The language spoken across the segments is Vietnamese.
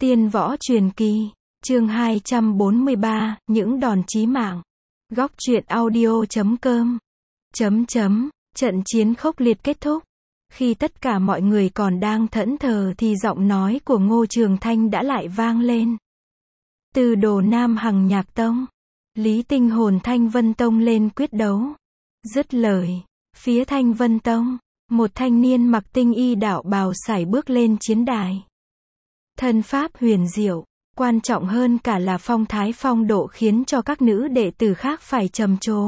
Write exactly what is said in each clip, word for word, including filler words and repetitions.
Tiên võ truyền kỳ, chương hai trăm bốn mươi ba, những đòn chí mạng. Góc truyện audio chấm com. Chấm chấm, trận chiến khốc liệt kết thúc. Khi tất cả mọi người còn đang thẫn thờ thì giọng nói của Ngô Trường Thanh đã lại vang lên. Từ Đồ Nam Hằng Nhạc Tông, Lý Tinh hồn Thanh Vân Tông lên quyết đấu. Dứt lời, phía Thanh Vân Tông, một thanh niên mặc tinh y đạo bào sải bước lên chiến đài. Thân pháp huyền diệu, quan trọng hơn cả là phong thái phong độ khiến cho các nữ đệ tử khác phải trầm trồ.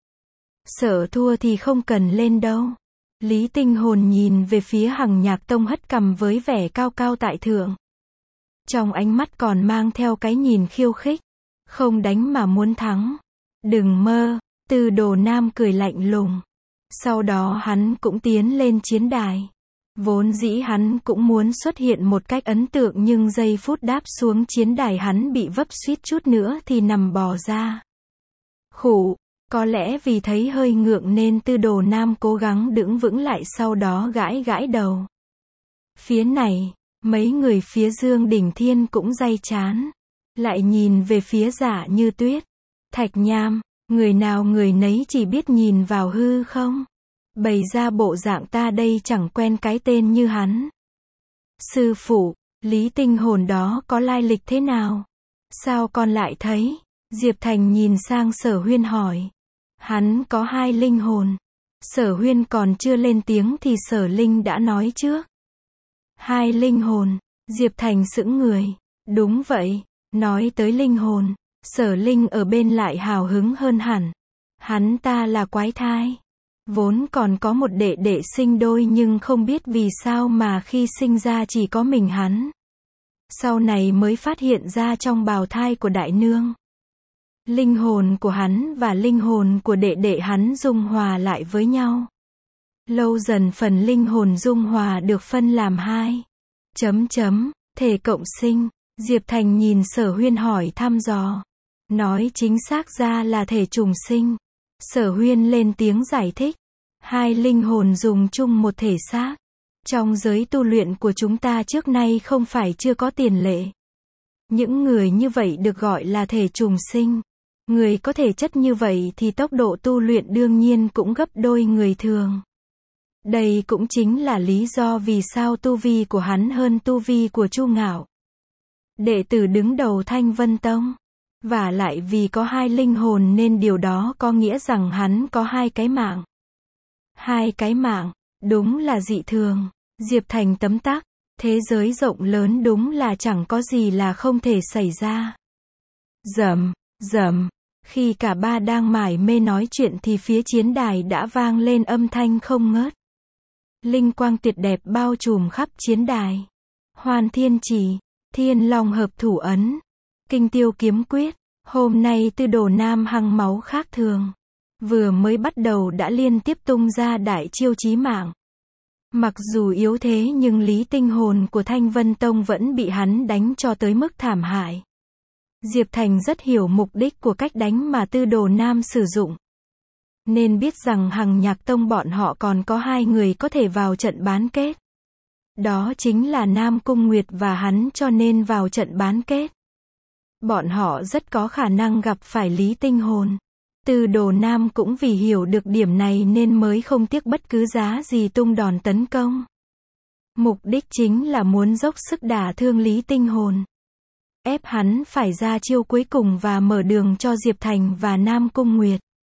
Sợ thua thì không cần lên đâu. Lý Tinh hồn nhìn về phía Hằng Nhạc Tông hất cằm với vẻ cao cao tại thượng. Trong ánh mắt còn mang theo cái nhìn khiêu khích. Không đánh mà muốn thắng. Đừng mơ, Từ Đồ Nam cười lạnh lùng. Sau đó hắn cũng tiến lên chiến đài. Vốn dĩ hắn cũng muốn xuất hiện một cách ấn tượng nhưng giây phút đáp xuống chiến đài hắn bị vấp suýt chút nữa thì nằm bò ra. Khụ, có lẽ vì thấy hơi ngượng nên Từ Đồ Nam cố gắng đứng vững lại sau đó gãi gãi đầu. Phía này, mấy người phía Dương Đỉnh Thiên cũng day chán. Lại nhìn về phía Giả Như Tuyết. Thạch Nham, người nào người nấy chỉ biết nhìn vào hư không. Bày ra bộ dạng ta đây chẳng quen cái tên như hắn. Sư phụ, Lý Tinh hồn đó có lai lịch thế nào? Sao con lại thấy? Diệp Thành nhìn sang Sở Huyên hỏi. Hắn có hai linh hồn. Sở Huyên còn chưa lên tiếng thì Sở Linh đã nói trước. Hai linh hồn, Diệp Thành sững người. Đúng vậy, nói tới linh hồn, Sở Linh ở bên lại hào hứng hơn hẳn. Hắn ta là quái thai. Vốn còn có một đệ đệ sinh đôi nhưng không biết vì sao mà khi sinh ra chỉ có mình hắn. Sau này mới phát hiện ra trong bào thai của đại nương. Linh hồn của hắn và linh hồn của đệ đệ hắn dung hòa lại với nhau. Lâu dần phần linh hồn dung hòa được phân làm hai. Chấm chấm, thể cộng sinh. Diệp Thành nhìn Sở Huyên hỏi thăm dò. Nói chính xác ra là thể trùng sinh. Sở Huyên lên tiếng giải thích. Hai linh hồn dùng chung một thể xác. Trong giới tu luyện của chúng ta trước nay không phải chưa có tiền lệ. Những người như vậy được gọi là thể trùng sinh. Người có thể chất như vậy thì tốc độ tu luyện đương nhiên cũng gấp đôi người thường. Đây cũng chính là lý do vì sao tu vi của hắn hơn tu vi của Chu Ngạo, đệ tử đứng đầu Thanh Vân Tông. Và lại vì có hai linh hồn nên điều đó có nghĩa rằng hắn có hai cái mạng. Hai cái mạng, đúng là dị thường. Diệp Thành tấm tắc, thế giới rộng lớn đúng là chẳng có gì là không thể xảy ra. Rầm, rầm, khi cả ba đang mải mê nói chuyện thì phía chiến đài đã vang lên âm thanh không ngớt. Linh quang tuyệt đẹp bao trùm khắp chiến đài. Hoan Thiên Chỉ, Thiên Long Hợp Thủ Ấn, Kinh Tiêu Kiếm Quyết. Hôm nay Từ Đồ Nam Hằng máu khác thường. Vừa mới bắt đầu đã liên tiếp tung ra đại chiêu chí mạng. Mặc dù yếu thế nhưng Lý Tinh hồn của Thanh Vân Tông vẫn bị hắn đánh cho tới mức thảm hại. Diệp Thành rất hiểu mục đích của cách đánh mà Từ Đồ Nam sử dụng. Nên biết rằng Hằng Nhạc Tông bọn họ còn có hai người có thể vào trận bán kết. Đó chính là Nam Cung Nguyệt và hắn cho nên vào trận bán kết. Bọn họ rất có khả năng gặp phải Lý Tinh hồn. Từ Đồ Nam cũng vì hiểu được điểm này nên mới không tiếc bất cứ giá gì tung đòn tấn công. Mục đích chính là muốn dốc sức đả thương Lý Tinh hồn. Ép hắn phải ra chiêu cuối cùng và mở đường cho Diệp Thành và Nam Cung Nguyệt.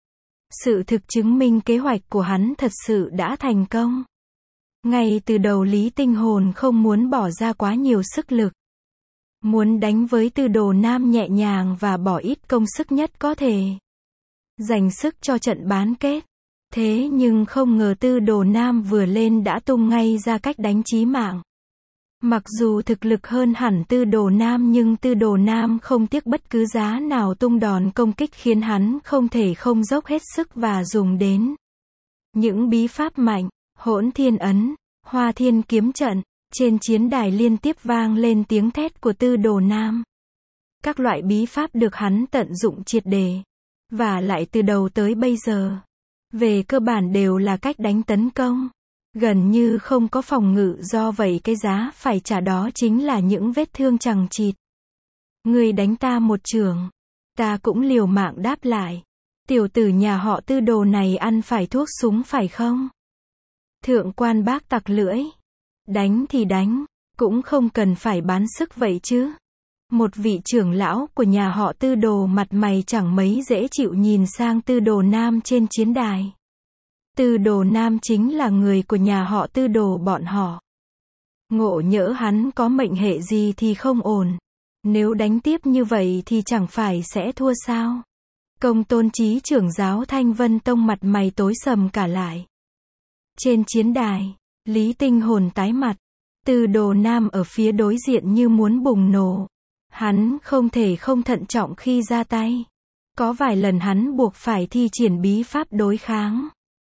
Sự thực chứng minh kế hoạch của hắn thật sự đã thành công. Ngay từ đầu Lý Tinh hồn không muốn bỏ ra quá nhiều sức lực. Muốn đánh với Từ Đồ Nam nhẹ nhàng và bỏ ít công sức nhất có thể. Dành sức cho trận bán kết. Thế nhưng không ngờ Từ Đồ Nam vừa lên đã tung ngay ra cách đánh chí mạng. Mặc dù thực lực hơn hẳn Từ Đồ Nam nhưng Từ Đồ Nam không tiếc bất cứ giá nào tung đòn công kích khiến hắn không thể không dốc hết sức và dùng đến những bí pháp mạnh, Hỗn Thiên Ấn, Hoa Thiên Kiếm Trận. Trên chiến đài liên tiếp vang lên tiếng thét của Từ Đồ Nam. Các loại bí pháp được hắn tận dụng triệt để. Và lại từ đầu tới bây giờ, về cơ bản đều là cách đánh tấn công. Gần như không có phòng ngự, do vậy cái giá phải trả đó chính là những vết thương chằng chịt. Ngươi đánh ta một chưởng, ta cũng liều mạng đáp lại. Tiểu tử nhà họ Tư đồ này ăn phải thuốc súng phải không? Thượng quan Bác tặc lưỡi. Đánh thì đánh, cũng không cần phải bán sức vậy chứ. Một vị trưởng lão của nhà họ Tư đồ mặt mày chẳng mấy dễ chịu nhìn sang Tư đồ Nam trên chiến đài. Tư đồ Nam chính là người của nhà họ Tư đồ bọn họ. Ngộ nhỡ hắn có mệnh hệ gì thì không ổn. Nếu đánh tiếp như vậy thì chẳng phải sẽ thua sao? Công tôn chí trưởng giáo Thanh Vân Tông mặt mày tối sầm cả lại. Trên chiến đài, Lý Tinh Hồn tái mặt. Tư đồ Nam ở phía đối diện như muốn bùng nổ. Hắn không thể không thận trọng khi ra tay. Có vài lần hắn buộc phải thi triển bí pháp đối kháng.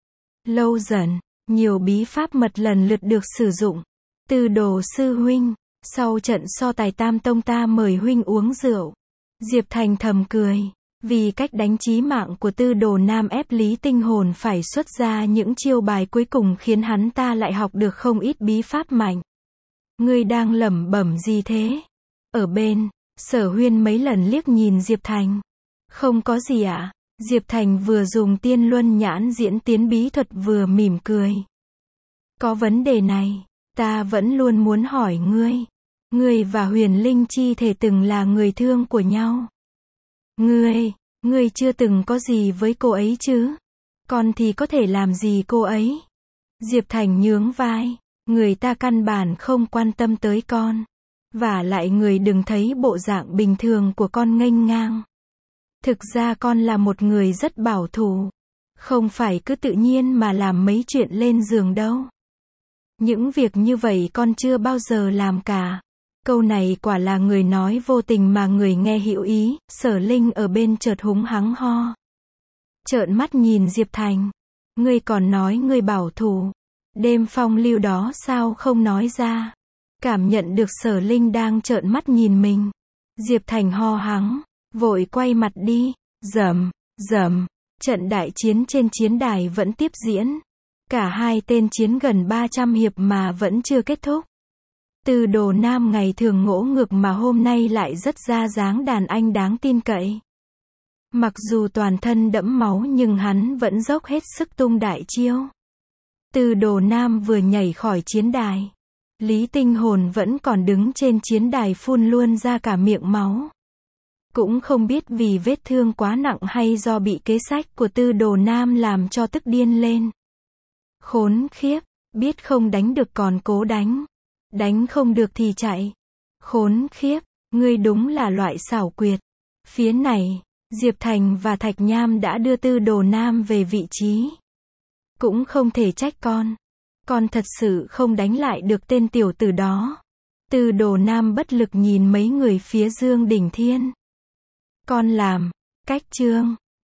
Lâu dần, nhiều bí pháp mật lần lượt được sử dụng. Tư đồ sư huynh, sau trận so tài Tam Tông ta mời huynh uống rượu. Diệp Thành thầm cười. Vì cách đánh chí mạng của Tư đồ Nam ép Lý Tinh Hồn phải xuất ra những chiêu bài cuối cùng khiến hắn ta lại học được không ít bí pháp mạnh. Ngươi đang lẩm bẩm gì thế? Ở bên, Sở Huyên mấy lần liếc nhìn Diệp Thành. Không có gì ạ. À? Diệp Thành vừa dùng tiên luân nhãn diễn tiến bí thuật vừa mỉm cười. Có vấn đề này, ta vẫn luôn muốn hỏi ngươi. Ngươi và Huyền Linh chi thể từng là người thương của nhau. Ngươi, ngươi chưa từng có gì với cô ấy chứ? Con thì có thể làm gì cô ấy? Diệp Thành nhướng vai. Người ta căn bản không quan tâm tới con. Vả lại người đừng thấy bộ dạng bình thường của con nghênh ngang. Thực ra con là một người rất bảo thủ. Không phải cứ tự nhiên mà làm mấy chuyện lên giường đâu. Những việc như vậy con chưa bao giờ làm cả. Câu này quả là người nói vô tình mà người nghe hữu ý. Sở Linh ở bên chợt húng hắng ho. Trợn mắt nhìn Diệp Thành. Ngươi còn nói ngươi bảo thủ. Đêm phong lưu đó sao không nói ra? Cảm nhận được Sở Linh đang trợn mắt nhìn mình. Diệp Thành ho hắng. Vội quay mặt đi. Rầm, rầm. Trận đại chiến trên chiến đài vẫn tiếp diễn. Cả hai tên chiến gần ba trăm hiệp mà vẫn chưa kết thúc. Tư đồ Nam ngày thường ngỗ ngược mà hôm nay lại rất ra dáng đàn anh đáng tin cậy. Mặc dù toàn thân đẫm máu nhưng hắn vẫn dốc hết sức tung đại chiêu. Tư đồ Nam vừa nhảy khỏi chiến đài. Lý Tinh Hồn vẫn còn đứng trên chiến đài phun luôn ra cả miệng máu. Cũng không biết vì vết thương quá nặng hay do bị kế sách của Tư đồ Nam làm cho tức điên lên. Khốn khiếp, biết không đánh được còn cố đánh. Đánh không được thì chạy. Khốn khiếp, ngươi đúng là loại xảo quyệt. Phía này, Diệp Thành và Thạch Nham đã đưa Tư đồ Nam về vị trí. Cũng không thể trách con. Con thật sự không đánh lại được tên tiểu tử đó. Tư đồ Nam bất lực nhìn mấy người phía Dương Đỉnh Thiên. Con làm, cách chương.